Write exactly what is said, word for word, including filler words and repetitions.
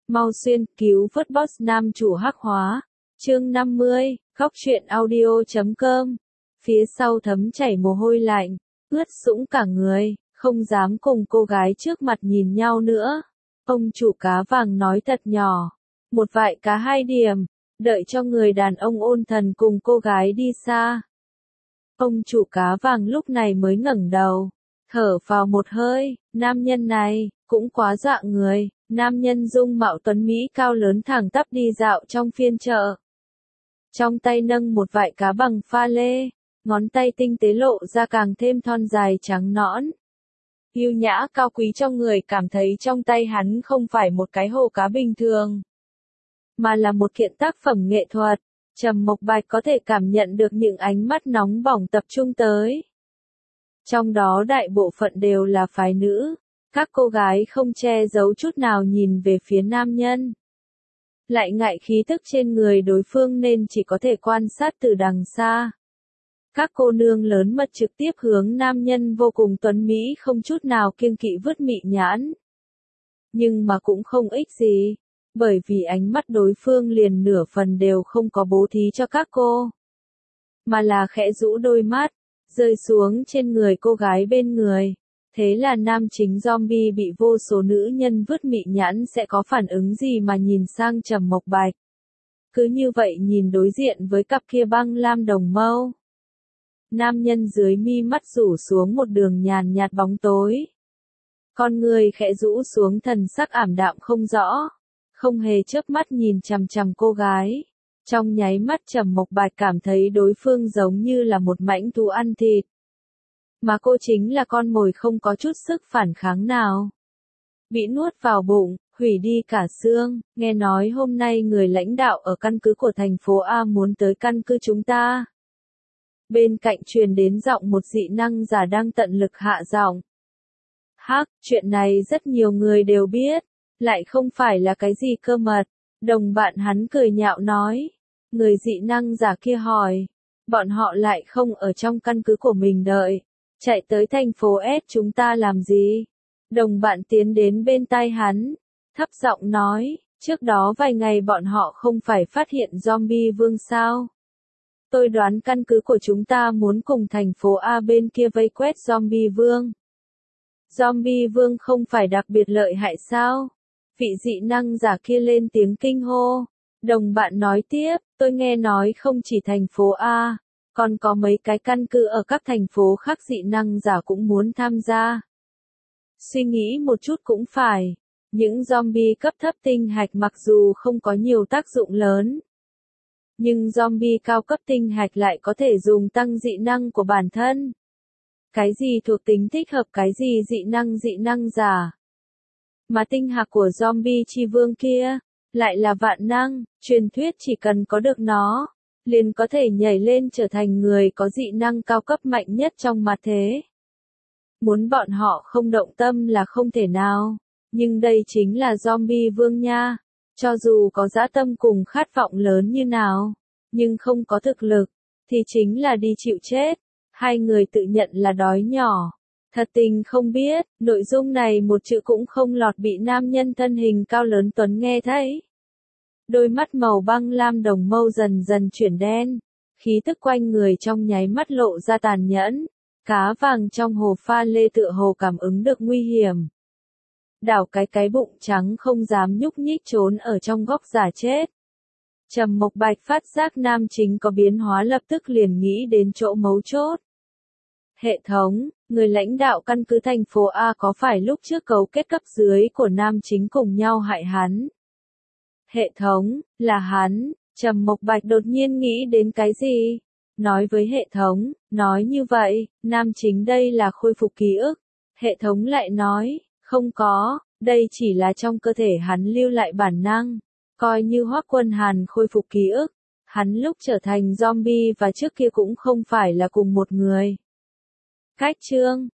Mau xuyên cứu vớt boss nam chủ hắc hóa. Chương năm mươi, Góc truyện audio chấm com. Phía sau thấm chảy mồ hôi lạnh, ướt sũng cả người, không dám cùng cô gái trước mặt nhìn nhau nữa. Ông chủ cá vàng nói thật nhỏ, một vại cá hai điểm, đợi cho người đàn ông ôn thần cùng cô gái đi xa. Ông chủ cá vàng lúc này mới ngẩng đầu, thở vào một hơi, nam nhân này, cũng quá dọa người. Nam nhân dung mạo tuấn Mỹ cao lớn thẳng tắp đi dạo trong phiên chợ. Trong tay nâng một vại cá bằng pha lê, ngón tay tinh tế lộ ra càng thêm thon dài trắng nõn. Yêu nhã cao quý trong người cảm thấy trong tay hắn không phải một cái hồ cá bình thường, mà là một kiện tác phẩm nghệ thuật. Trầm Mộc Bạch có thể cảm nhận được những ánh mắt nóng bỏng tập trung tới. Trong đó đại bộ phận đều là phái nữ. Các cô gái không che giấu chút nào nhìn về phía nam nhân. Lại ngại khí tức trên người đối phương nên chỉ có thể quan sát từ đằng xa. Các cô nương lớn mật trực tiếp hướng nam nhân vô cùng tuấn Mỹ không chút nào kiêng kỵ vứt mị nhãn. Nhưng mà cũng không ích gì, bởi vì ánh mắt đối phương liền nửa phần đều không có bố thí cho các cô. Mà là khẽ rũ đôi mắt, rơi xuống trên người cô gái bên người. Thế là nam chính zombie bị vô số nữ nhân vứt mị nhãn sẽ có phản ứng gì mà nhìn sang Trầm Mộc Bạch. Cứ như vậy nhìn đối diện với cặp kia băng lam đồng mâu. Nam nhân dưới mi mắt rủ xuống một đường nhàn nhạt bóng tối. Con người khẽ rũ xuống thần sắc ảm đạm không rõ. Không hề chớp mắt nhìn chằm chằm cô gái. Trong nháy mắt Trầm Mộc Bạch cảm thấy đối phương giống như là một mãnh thú ăn thịt. Mà cô chính là con mồi không có chút sức phản kháng nào. Bị nuốt vào bụng, hủy đi cả xương. Nghe nói hôm nay người lãnh đạo ở căn cứ của thành phố A muốn tới căn cứ chúng ta. Bên cạnh truyền đến giọng một dị năng giả đang tận lực hạ giọng. Hắc, chuyện này rất nhiều người đều biết, lại không phải là cái gì cơ mật. Đồng bạn hắn cười nhạo nói. Người dị năng giả kia hỏi. Bọn họ lại không ở trong căn cứ của mình đợi. Chạy tới thành phố S chúng ta làm gì? Đồng bạn tiến đến bên tai hắn, thấp giọng nói, trước đó vài ngày bọn họ không phải phát hiện zombie vương sao? Tôi đoán căn cứ của chúng ta muốn cùng thành phố A bên kia vây quét zombie vương. Zombie vương không phải đặc biệt lợi hại sao? Vị dị năng giả kia lên tiếng kinh hô. Đồng bạn nói tiếp, tôi nghe nói không chỉ thành phố A. Còn có mấy cái căn cứ ở các thành phố khác dị năng giả cũng muốn tham gia. Suy nghĩ một chút cũng phải. Những zombie cấp thấp tinh hạch mặc dù không có nhiều tác dụng lớn. Nhưng zombie cao cấp tinh hạch lại có thể dùng tăng dị năng của bản thân. Cái gì thuộc tính thích hợp cái gì dị năng dị năng giả. Mà tinh hạch của zombie chi vương kia, lại là vạn năng, truyền thuyết chỉ cần có được nó. Liền có thể nhảy lên trở thành người có dị năng cao cấp mạnh nhất trong mặt thế. Muốn bọn họ không động tâm là không thể nào, nhưng đây chính là zombie vương nha. Cho dù có dã tâm cùng khát vọng lớn như nào, nhưng không có thực lực, thì chính là đi chịu chết. Hai người tự nhận là đói nhỏ. Thật tình không biết, nội dung này một chữ cũng không lọt bị nam nhân thân hình cao lớn tuấn nghe thấy. Đôi mắt màu băng lam đồng mâu dần dần chuyển đen, khí tức quanh người trong nháy mắt lộ ra tàn nhẫn, cá vàng trong hồ pha lê tựa hồ cảm ứng được nguy hiểm. Đảo cái cái bụng trắng không dám nhúc nhích trốn ở trong góc giả chết. Trầm Mộc Bạch phát giác nam chính có biến hóa lập tức liền nghĩ đến chỗ mấu chốt. Hệ thống, người lãnh đạo căn cứ thành phố A có phải lúc trước cấu kết cấp dưới của nam chính cùng nhau hại hắn? Hệ thống, là hắn. Trầm Mộc Bạch đột nhiên nghĩ đến cái gì? Nói với hệ thống, nói như vậy, nam chính đây là khôi phục ký ức. Hệ thống lại nói, không có, đây chỉ là trong cơ thể hắn lưu lại bản năng. Coi như Hoắc Quân Hàn khôi phục ký ức, hắn lúc trở thành zombie và trước kia cũng không phải là cùng một người. Cách chương